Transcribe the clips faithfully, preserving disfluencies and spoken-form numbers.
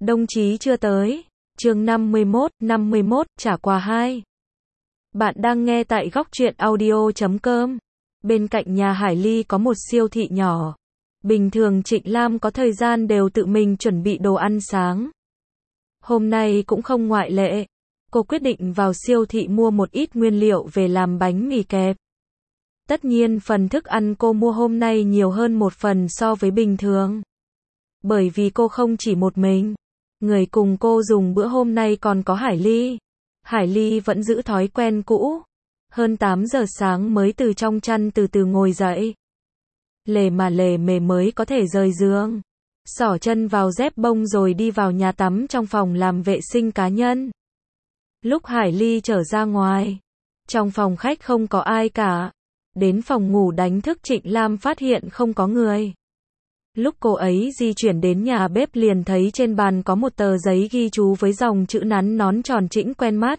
Đồng chí chưa tới. Chương năm mươi mốt, năm mươi mốt, trả quà hai. Bạn đang nghe tại góc truyện audio chấm com. Bên cạnh nhà Hải Ly có một siêu thị nhỏ. Bình thường Trịnh Lam có thời gian đều tự mình chuẩn bị đồ ăn sáng. Hôm nay cũng không ngoại lệ. Cô quyết định vào siêu thị mua một ít nguyên liệu về làm bánh mì kẹp. Tất nhiên phần thức ăn cô mua hôm nay nhiều hơn một phần so với bình thường. Bởi vì cô không chỉ một mình. Người cùng cô dùng bữa hôm nay còn có Hải Ly. Hải Ly vẫn giữ thói quen cũ. Hơn tám giờ sáng mới từ trong chăn từ từ ngồi dậy. Lề mà lề mề mới có thể rời giường. Xỏ chân vào dép bông rồi đi vào nhà tắm trong phòng làm vệ sinh cá nhân. Lúc Hải Ly trở ra ngoài, trong phòng khách không có ai cả. Đến phòng ngủ đánh thức Trịnh Lam phát hiện không có người. Lúc cô ấy di chuyển đến nhà bếp liền thấy trên bàn có một tờ giấy ghi chú với dòng chữ nắn nón tròn trĩnh quen mắt.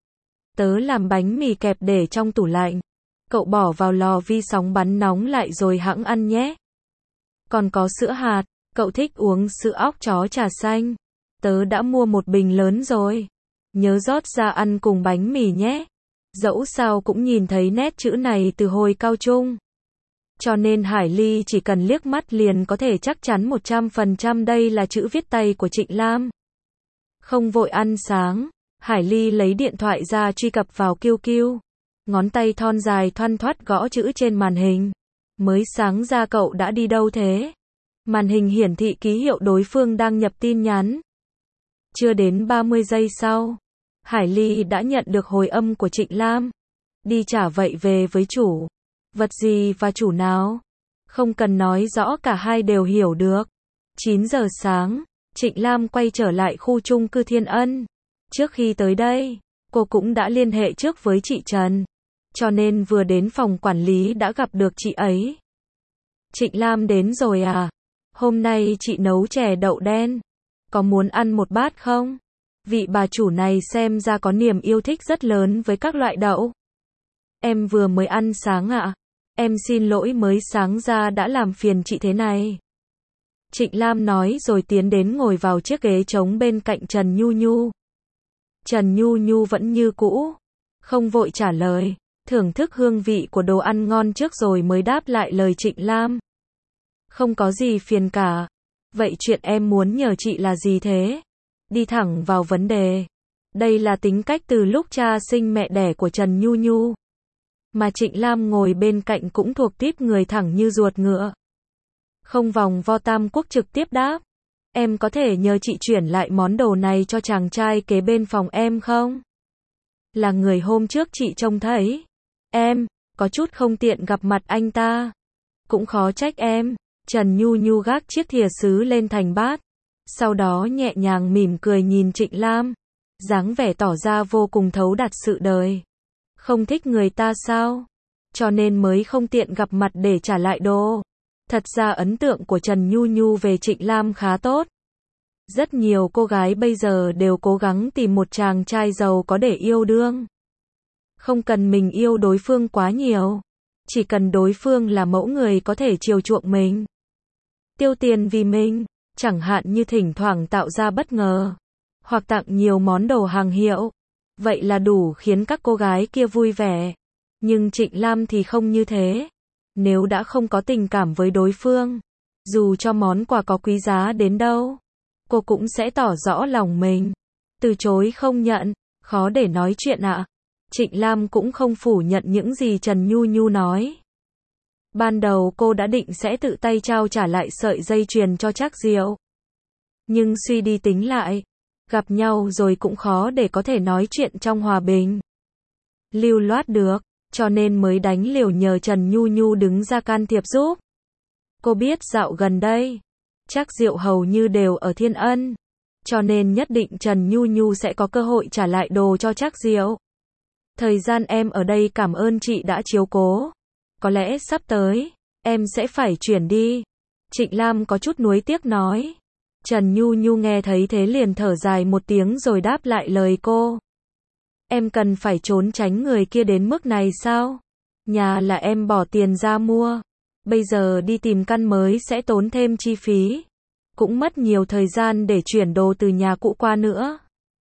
Tớ làm bánh mì kẹp để trong tủ lạnh. Cậu bỏ vào lò vi sóng bắn nóng lại rồi hẵng ăn nhé. Còn có sữa hạt, cậu thích uống sữa óc chó trà xanh. Tớ đã mua một bình lớn rồi. Nhớ rót ra ăn cùng bánh mì nhé. Dẫu sao cũng nhìn thấy nét chữ này từ hồi cao trung. Cho nên Hải Ly chỉ cần liếc mắt liền có thể chắc chắn một trăm phần trăm đây là chữ viết tay của Trịnh Lam. Không vội ăn sáng, Hải Ly lấy điện thoại ra truy cập vào Q Q. Ngón tay thon dài thoăn thoắt gõ chữ trên màn hình. Mới sáng ra cậu đã đi đâu thế? Màn hình hiển thị ký hiệu đối phương đang nhập tin nhắn. Chưa đến ba mươi giây sau, Hải Ly đã nhận được hồi âm của Trịnh Lam. Đi trả vậy về với chủ. Vật gì và chủ nào? Không cần nói rõ cả hai đều hiểu được. chín giờ sáng, Trịnh Lam quay trở lại khu chung cư Thiên Ân. Trước khi tới đây, cô cũng đã liên hệ trước với chị Trần. Cho nên vừa đến phòng quản lý đã gặp được chị ấy. Trịnh Lam đến rồi à? Hôm nay chị nấu chè đậu đen. Có muốn ăn một bát không? Vị bà chủ này xem ra có niềm yêu thích rất lớn với các loại đậu. Em vừa mới ăn sáng ạ. Em xin lỗi mới sáng ra đã làm phiền chị thế này. Trịnh Lam nói rồi tiến đến ngồi vào chiếc ghế trống bên cạnh Trần Nhu Nhu. Trần Nhu Nhu vẫn như cũ. Không vội trả lời. Thưởng thức hương vị của đồ ăn ngon trước rồi mới đáp lại lời Trịnh Lam. Không có gì phiền cả. Vậy chuyện em muốn nhờ chị là gì thế? Đi thẳng vào vấn đề. Đây là tính cách từ lúc cha sinh mẹ đẻ của Trần Nhu Nhu. Mà Trịnh Lam ngồi bên cạnh cũng thuộc típ người thẳng như ruột ngựa. Không vòng vo tam quốc trực tiếp đáp. Em có thể nhờ chị chuyển lại món đồ này cho chàng trai kế bên phòng em không? Là người hôm trước chị trông thấy. Em, có chút không tiện gặp mặt anh ta. Cũng khó trách em. Trần Nhu Nhu gác chiếc thìa sứ lên thành bát. Sau đó nhẹ nhàng mỉm cười nhìn Trịnh Lam. Dáng vẻ tỏ ra vô cùng thấu đạt sự đời. Không thích người ta sao? Cho nên mới không tiện gặp mặt để trả lại đồ. Thật ra ấn tượng của Trần Nhu Nhu về Trịnh Lam khá tốt. Rất nhiều cô gái bây giờ đều cố gắng tìm một chàng trai giàu có để yêu đương. Không cần mình yêu đối phương quá nhiều. Chỉ cần đối phương là mẫu người có thể chiều chuộng mình. Tiêu tiền vì mình. Chẳng hạn như thỉnh thoảng tạo ra bất ngờ. Hoặc tặng nhiều món đồ hàng hiệu. Vậy là đủ khiến các cô gái kia vui vẻ. Nhưng Trịnh Lam thì không như thế. Nếu đã không có tình cảm với đối phương, dù cho món quà có quý giá đến đâu, cô cũng sẽ tỏ rõ lòng mình. Từ chối không nhận, khó để nói chuyện ạ. Trịnh Lam cũng không phủ nhận những gì Trần Nhu Nhu nói. Ban đầu cô đã định sẽ tự tay trao trả lại sợi dây chuyền cho Trác Diệu. Nhưng suy đi tính lại, gặp nhau rồi cũng khó để có thể nói chuyện trong hòa bình. Lưu loát được, cho nên mới đánh liều nhờ Trần Nhu Nhu đứng ra can thiệp giúp. Cô biết dạo gần đây, Trác Diệu hầu như đều ở Thiên Ân. Cho nên nhất định Trần Nhu Nhu sẽ có cơ hội trả lại đồ cho Trác Diệu. Thời gian em ở đây cảm ơn chị đã chiếu cố. Có lẽ sắp tới, em sẽ phải chuyển đi. Trịnh Lam có chút nuối tiếc nói. Trần Nhu Nhu nghe thấy thế liền thở dài một tiếng rồi đáp lại lời cô. Em cần phải trốn tránh người kia đến mức này sao? Nhà là em bỏ tiền ra mua. Bây giờ đi tìm căn mới sẽ tốn thêm chi phí. cũng mất nhiều thời gian để chuyển đồ từ nhà cũ qua nữa.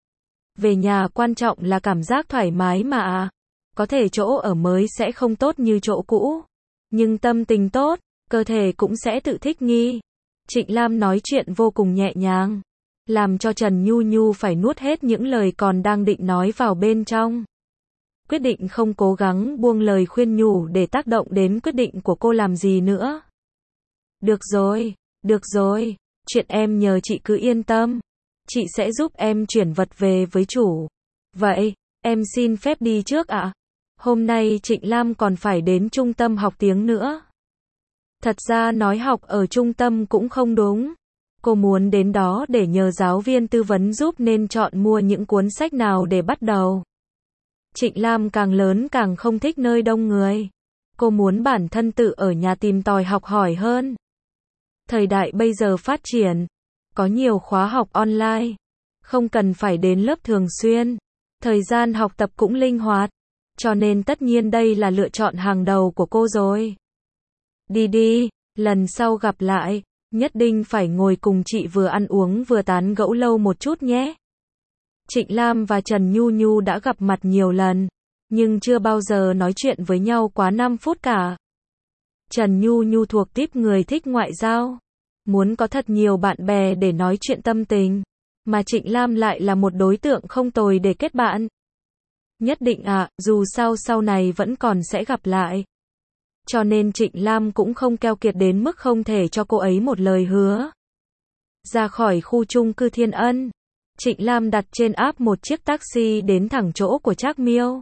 Về nhà quan trọng là cảm giác thoải mái mà à. Có thể chỗ ở mới sẽ không tốt như chỗ cũ, nhưng tâm tình tốt, cơ thể cũng sẽ tự thích nghi. Trịnh Lam nói chuyện vô cùng nhẹ nhàng, làm cho Trần Nhu Nhu phải nuốt hết những lời còn đang định nói vào bên trong. Quyết định không cố gắng buông lời khuyên nhủ để tác động đến quyết định của cô làm gì nữa. Được rồi, được rồi, chuyện em nhờ chị cứ yên tâm. Chị sẽ giúp em chuyển vật về với chủ. Vậy, em xin phép đi trước ạ. À? Hôm nay Trịnh Lam còn phải đến trung tâm học tiếng nữa. Thật ra nói học ở trung tâm cũng không đúng. Cô muốn đến đó để nhờ giáo viên tư vấn giúp nên chọn mua những cuốn sách nào để bắt đầu. Trịnh Lam càng lớn càng không thích nơi đông người. Cô muốn bản thân tự ở nhà tìm tòi học hỏi hơn. Thời đại bây giờ phát triển, có nhiều khóa học online, không cần phải đến lớp thường xuyên. Thời gian học tập cũng linh hoạt, cho nên tất nhiên đây là lựa chọn hàng đầu của cô rồi. Đi đi, lần sau gặp lại, nhất định phải ngồi cùng chị vừa ăn uống vừa tán gẫu lâu một chút nhé. Trịnh Lam và Trần Nhu Nhu đã gặp mặt nhiều lần, nhưng chưa bao giờ nói chuyện với nhau quá năm phút cả. Trần Nhu Nhu thuộc típ người thích ngoại giao, muốn có thật nhiều bạn bè để nói chuyện tâm tình, mà Trịnh Lam lại là một đối tượng không tồi để kết bạn. Nhất định ạ, à, dù sao sau này vẫn còn sẽ gặp lại. Cho nên Trịnh Lam cũng không keo kiệt đến mức không thể cho cô ấy một lời hứa. Ra khỏi khu chung cư Thiên Ân, Trịnh Lam đặt trên app một chiếc taxi đến thẳng chỗ của Trác Miêu.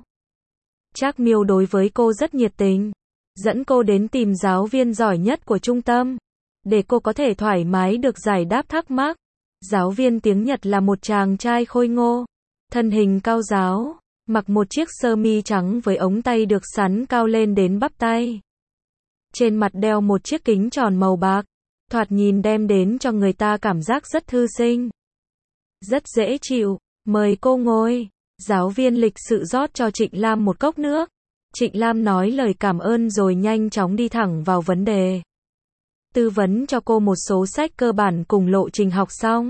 Trác Miêu đối với cô rất nhiệt tình, dẫn cô đến tìm giáo viên giỏi nhất của trung tâm, để cô có thể thoải mái được giải đáp thắc mắc. Giáo viên tiếng Nhật là một chàng trai khôi ngô, thân hình cao ráo, mặc một chiếc sơ mi trắng với ống tay được sắn cao lên đến bắp tay. Trên mặt đeo một chiếc kính tròn màu bạc, thoạt nhìn đem đến cho người ta cảm giác rất thư sinh. Rất dễ chịu, mời cô ngồi. Giáo viên lịch sự rót cho Trịnh Lam một cốc nước. Trịnh Lam nói lời cảm ơn rồi nhanh chóng đi thẳng vào vấn đề. Tư vấn cho cô một số sách cơ bản cùng lộ trình học xong.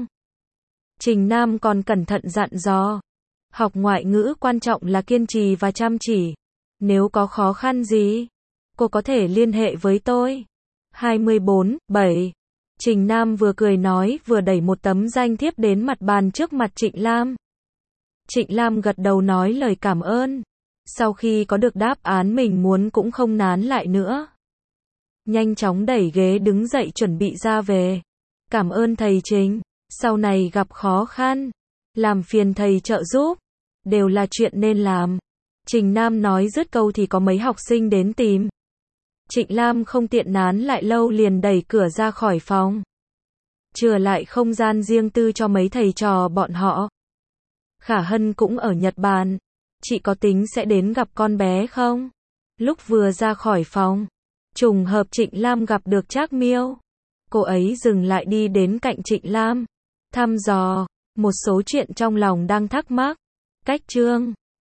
Trình Nam còn cẩn thận dặn dò. Học ngoại ngữ quan trọng là kiên trì và chăm chỉ. Nếu có khó khăn gì, cô có thể liên hệ với tôi. hai mươi bốn bảy. Trình Nam vừa cười nói vừa đẩy một tấm danh thiếp đến mặt bàn trước mặt Trịnh Lam. Trịnh Lam gật đầu nói lời cảm ơn. Sau khi có được đáp án mình muốn cũng không nán lại nữa. Nhanh chóng đẩy ghế đứng dậy chuẩn bị ra về. Cảm ơn thầy Trình. Sau này gặp khó khăn, làm phiền thầy trợ giúp. Đều là chuyện nên làm. Trình Nam nói dứt câu thì có mấy học sinh đến tìm. Trịnh Lam không tiện nán lại lâu liền đẩy cửa ra khỏi phòng. Chừa lại không gian riêng tư cho mấy thầy trò bọn họ. Khả Hân cũng ở Nhật Bản. Chị có tính sẽ đến gặp con bé không? Lúc vừa ra khỏi phòng, trùng hợp Trịnh Lam gặp được Trác Miêu. Cô ấy dừng lại đi đến cạnh Trịnh Lam, thăm dò một số chuyện trong lòng đang thắc mắc. Cách chương